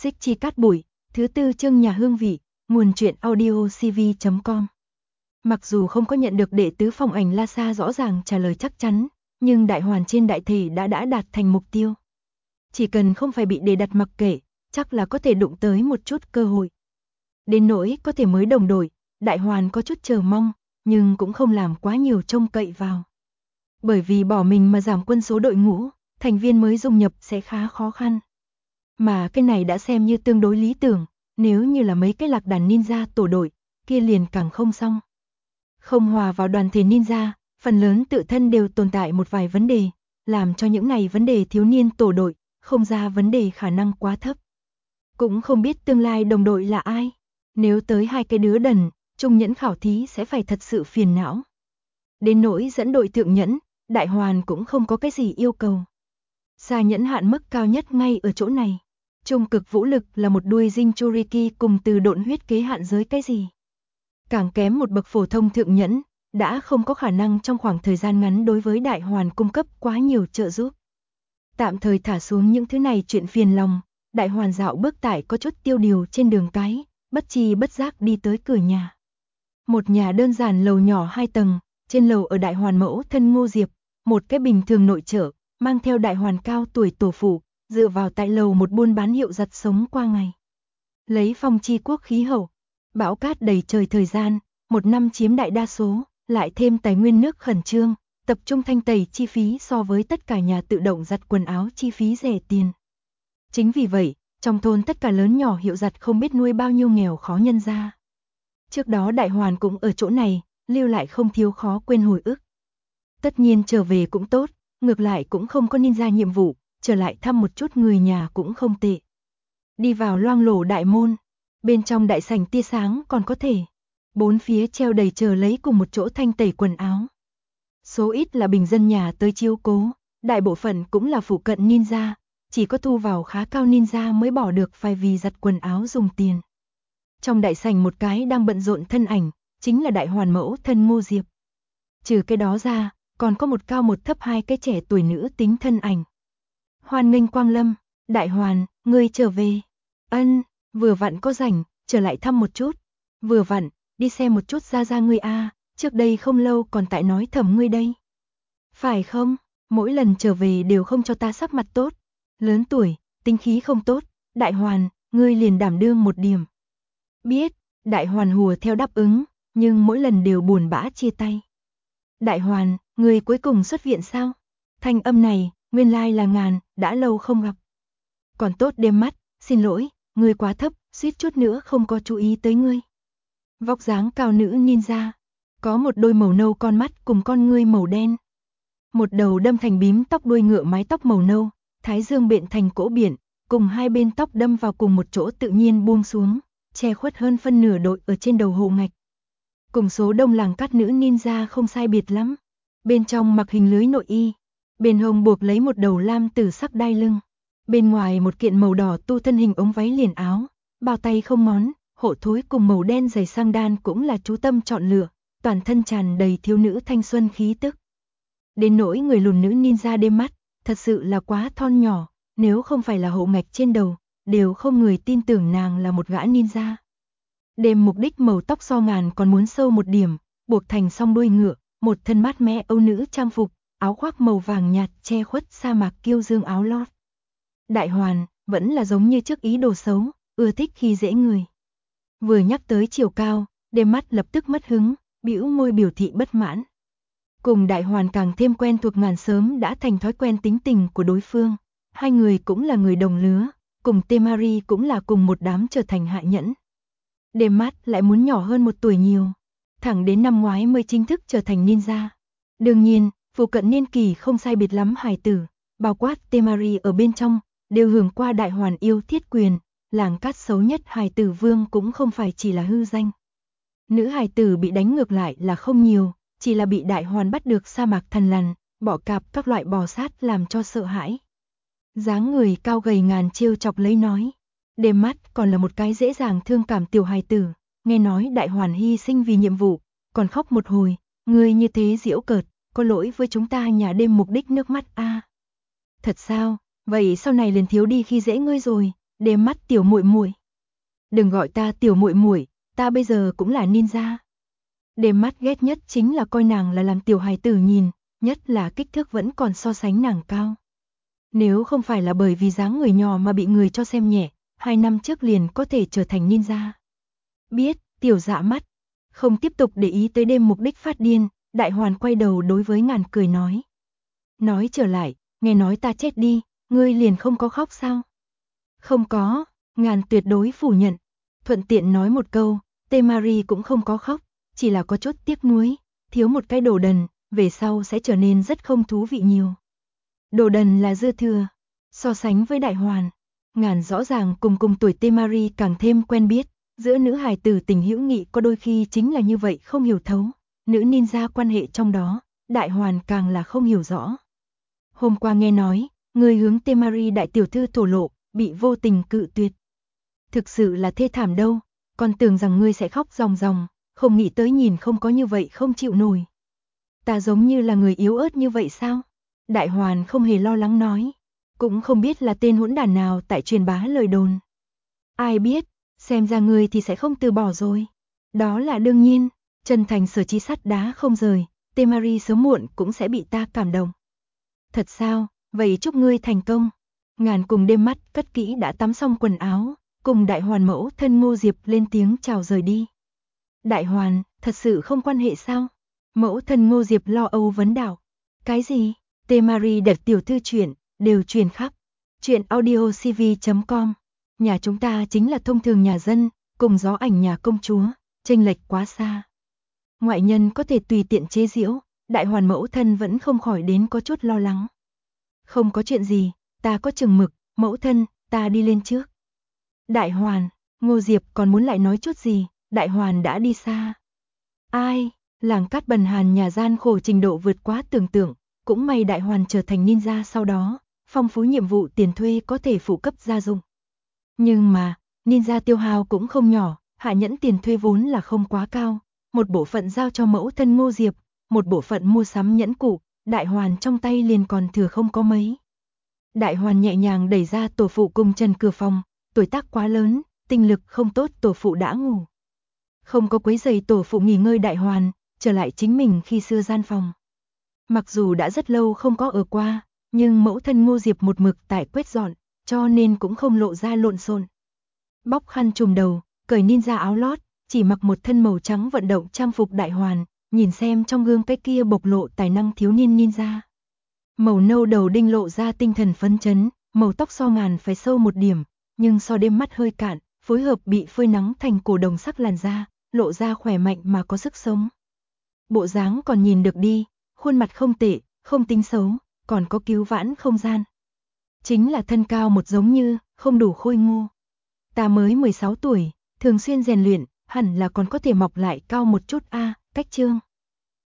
Xích Chi Cát Bụi, thứ tư chương Nhà Hương Vị, nguồn truyện audio cv.com. Mặc dù không có nhận được đệ tứ phong ảnh La Sa rõ ràng trả lời chắc chắn, nhưng đại hoàn trên đại thể đã đạt thành mục tiêu. Chỉ cần không phải bị đề đặt mặc kệ, chắc là có thể đụng tới một chút cơ hội. Đến nỗi có thể mới đồng đội, đại hoàn có chút chờ mong, nhưng cũng không làm quá nhiều trông cậy vào. Bởi vì bỏ mình mà giảm quân số đội ngũ, thành viên mới dung nhập sẽ khá khó khăn. Mà cái này đã xem như tương đối lý tưởng, nếu như là mấy cái lạc đàn ninja tổ đội, kia liền càng không xong. Không hòa vào đoàn thể ninja, phần lớn tự thân đều tồn tại một vài vấn đề, làm cho những này vấn đề thiếu niên tổ đội, không ra vấn đề khả năng quá thấp. Cũng không biết tương lai đồng đội là ai, nếu tới hai cái đứa đần, trung nhẫn khảo thí sẽ phải thật sự phiền não. Đến nỗi dẫn đội thượng nhẫn, đại hoàn cũng không có cái gì yêu cầu. Xa nhẫn hạn mức cao nhất ngay ở chỗ này. Trung cực vũ lực là một đuôi Jinchuriki cùng từ độn huyết kế hạn giới cái gì. Càng kém một bậc phổ thông thượng nhẫn, đã không có khả năng trong khoảng thời gian ngắn đối với đại hoàn cung cấp quá nhiều trợ giúp. Tạm thời thả xuống những thứ này chuyện phiền lòng, đại hoàn dạo bước tải có chút tiêu điều trên đường cái, bất chi bất giác đi tới cửa nhà. Một nhà đơn giản lầu nhỏ 2 tầng, trên lầu ở đại hoàn mẫu thân Ngô Diệp, một cái bình thường nội trợ, mang theo đại hoàn cao tuổi tổ phụ, dựa vào tại lầu một buôn bán hiệu giặt sống qua ngày. Lấy phong chi quốc khí hậu, bão cát đầy trời thời gian, một năm chiếm đại đa số, lại thêm tài nguyên nước khẩn trương, tập trung thanh tẩy chi phí so với tất cả nhà tự động giặt quần áo chi phí rẻ tiền. Chính vì vậy, trong thôn tất cả lớn nhỏ hiệu giặt không biết nuôi bao nhiêu nghèo khó nhân gia. Trước đó đại hoàn cũng ở chỗ này, lưu lại không thiếu khó quên hồi ức. Tất nhiên trở về cũng tốt, ngược lại cũng không có ninja nhiệm vụ, trở lại thăm một chút người nhà cũng không tệ. Đi vào loang lổ đại môn, bên trong đại sảnh tia sáng còn có thể. Bốn phía treo đầy chờ lấy cùng một chỗ thanh tẩy quần áo. Số ít là bình dân nhà tới chiếu cố, đại bộ phận cũng là phụ cận ninja, chỉ có thu vào khá cao ninja mới bỏ được phải vì giặt quần áo dùng tiền. Trong đại sảnh một cái đang bận rộn thân ảnh, chính là đại hoàn mẫu thân Ngô Diệp. Trừ cái đó ra, còn có một cao một thấp hai cái trẻ tuổi nữ tính thân ảnh. Hoan nghênh quang lâm, đại hoàn, ngươi trở về. Ân, vừa vặn có rảnh, trở lại thăm một chút. Vừa vặn, đi xem một chút ra ngươi a, trước đây không lâu còn tại nói thầm ngươi đây. Phải không, mỗi lần trở về đều không cho ta sắc mặt tốt. Lớn tuổi, tính khí không tốt, đại hoàn, ngươi liền đảm đương một điểm. Biết, đại hoàn hùa theo đáp ứng, nhưng mỗi lần đều buồn bã chia tay. Đại hoàn, ngươi cuối cùng xuất viện sao? Thanh âm này, nguyên lai là Ngàn, đã lâu không gặp. Còn tốt đêm mắt, xin lỗi, ngươi quá thấp, suýt chút nữa không có chú ý tới ngươi. Vóc dáng cao nữ ninja, có một đôi màu nâu con mắt cùng con ngươi màu đen. Một đầu đâm thành bím tóc đuôi ngựa mái tóc màu nâu, thái dương biện thành cỗ biển, cùng hai bên tóc đâm vào cùng một chỗ tự nhiên buông xuống, che khuất hơn phân nửa đội ở trên đầu hồ ngạch. Cùng số đông làng cát nữ ninja không sai biệt lắm. Bên trong mặc hình lưới nội y, bên hông buộc lấy một đầu lam tử sắc đai lưng. Bên ngoài một kiện màu đỏ tu thân hình ống váy liền áo, bao tay không món, hộ thối cùng màu đen giày sang đan cũng là chú tâm chọn lựa, toàn thân tràn đầy thiếu nữ thanh xuân khí tức. Đến nỗi người lùn nữ ninja đêm mắt, thật sự là quá thon nhỏ, nếu không phải là hộ ngạch trên đầu, đều không người tin tưởng nàng là một gã ninja. Đêm mục đích màu tóc so Ngàn còn muốn sâu một điểm, buộc thành song đuôi ngựa, một thân mát mẻ âu nữ trang phục, áo khoác màu vàng nhạt che khuất sa mạc kiêu dương áo lót. Đại hoàn, vẫn là giống như trước ý đồ xấu, ưa thích khi dễ người. Vừa nhắc tới chiều cao, đêm mắt lập tức mất hứng, bĩu môi biểu thị bất mãn. Cùng đại hoàn càng thêm quen thuộc Ngàn sớm đã thành thói quen tính tình của đối phương. Hai người cũng là người đồng lứa, cùng Temari cũng là cùng một đám trở thành hạ nhẫn. Đêm mắt lại muốn nhỏ hơn một tuổi nhiều, thẳng đến năm ngoái mới chính thức trở thành ninja. Đương nhiên, phụ cận niên kỳ không sai biệt lắm hài tử, bao quát Temari ở bên trong, đều hưởng qua đại hoàn yêu thiết quyền, làng cát xấu nhất hài tử vương cũng không phải chỉ là hư danh. Nữ hài tử bị đánh ngược lại là không nhiều, chỉ là bị đại hoàn bắt được sa mạc thần lằn, bọ cạp các loại bò sát làm cho sợ hãi. Dáng người cao gầy Ngàn trêu chọc lấy nói, đêm mắt còn là một cái dễ dàng thương cảm tiểu hài tử, nghe nói đại hoàn hy sinh vì nhiệm vụ, còn khóc một hồi, ngươi như thế giễu cợt, có lỗi với chúng ta nhà đêm mục đích nước mắt a. Thật sao, vậy sau này liền thiếu đi khi dễ ngươi rồi, Đêm mắt tiểu muội muội. Đừng gọi ta tiểu muội muội, ta bây giờ cũng là ninja. Đêm mắt ghét nhất chính là coi nàng là làm tiểu hài tử nhìn, nhất là kích thước vẫn còn so sánh nàng cao. Nếu không phải là bởi vì dáng người nhỏ mà bị người cho xem nhẹ, 2 năm trước liền có thể trở thành ninja. Biết, tiểu dạ mắt. Không tiếp tục để ý tới đêm mục đích phát điên, Đại Hoàn quay đầu đối với Ngàn cười nói. Nói trở lại, nghe nói ta chết đi, ngươi liền không có khóc sao? Không có, Ngàn tuyệt đối phủ nhận. Thuận tiện nói một câu, Temari cũng không có khóc, chỉ là có chút tiếc nuối, thiếu một cái đồ đần, về sau sẽ trở nên rất không thú vị nhiều. Đồ đần là dư thừa, so sánh với Đại Hoàn, Ngàn rõ ràng cùng tuổi Temari càng thêm quen biết, giữa nữ hài tử tình hữu nghị có đôi khi chính là như vậy không hiểu thấu, nữ ninja quan hệ trong đó, Đại Hoàn càng là không hiểu rõ. Hôm qua nghe nói, người hướng Temari đại tiểu thư thổ lộ, bị vô tình cự tuyệt. Thực sự là thê thảm đâu, còn tưởng rằng ngươi sẽ khóc ròng ròng, không nghĩ tới nhìn không có như vậy không chịu nổi. Ta giống như là người yếu ớt như vậy sao? Đại Hoàn không hề lo lắng nói, cũng không biết là tên hỗn đản nào tại truyền bá lời đồn. Ai biết, xem ra ngươi thì sẽ không từ bỏ rồi. Đó là đương nhiên, chân thành sở chí sắt đá không rời, Temari sớm muộn cũng sẽ bị ta cảm động. Thật sao, vậy chúc ngươi thành công. Ngàn cùng đêm mắt cất kỹ đã tắm xong quần áo, cùng Đại Hoàn mẫu thân Ngô Diệp lên tiếng chào rời đi. Đại Hoàn, thật sự không quan hệ sao? Mẫu thân Ngô Diệp lo âu vấn đạo. Cái gì? Temari đẹp tiểu thư chuyện, đều truyền khắp. Chuyện audiocv.com. Nhà chúng ta chính là thông thường nhà dân, cùng gió ảnh nhà công chúa, chênh lệch quá xa. Ngoại nhân có thể tùy tiện chế giễu, Đại Hoàn mẫu thân vẫn không khỏi đến có chút lo lắng. Không có chuyện gì, ta có chừng mực, mẫu thân, ta đi lên trước. Đại Hoàn, Ngô Diệp còn muốn lại nói chút gì, Đại Hoàn đã đi xa. Ai, làng cát bần hàn nhà gian khổ trình độ vượt quá tưởng tượng, cũng may Đại Hoàn trở thành ninja sau đó, phong phú nhiệm vụ tiền thuê có thể phụ cấp gia dụng. Nhưng mà, ninja tiêu hao cũng không nhỏ, hạ nhẫn tiền thuê vốn là không quá cao, một bộ phận giao cho mẫu thân Ngô Diệp, một bộ phận mua sắm nhẫn cụ, Đại Hoàn trong tay liền còn thừa không có mấy. Đại Hoàn nhẹ nhàng đẩy ra tổ phụ cùng Trần cửa phòng, tuổi tác quá lớn, tinh lực không tốt, tổ phụ đã ngủ. Không có quấy rầy tổ phụ nghỉ ngơi, Đại Hoàn trở lại chính mình khi xưa gian phòng. Mặc dù đã rất lâu không có ở qua, nhưng mẫu thân Ngô Diệp một mực tại quét dọn, cho nên cũng không lộ ra lộn xộn. Bóc khăn trùm đầu, cởi ninja áo lót, chỉ mặc một thân màu trắng vận động trang phục, Đại Hoàn nhìn xem trong gương cái kia bộc lộ tài năng thiếu niên ninja. Màu nâu đầu đinh lộ ra tinh thần phấn chấn, màu tóc so Ngàn phải sâu một điểm, nhưng so đêm mắt hơi cạn, phối hợp bị phơi nắng thành cổ đồng sắc làn da, lộ ra khỏe mạnh mà có sức sống. Bộ dáng còn nhìn được đi, khuôn mặt không tệ, không tính xấu, còn có cứu vãn không gian. Chính là thân cao một giống như, không đủ khôi ngô. Ta mới 16 tuổi, thường xuyên rèn luyện, hẳn là còn có thể mọc lại cao một chút a, cách chương.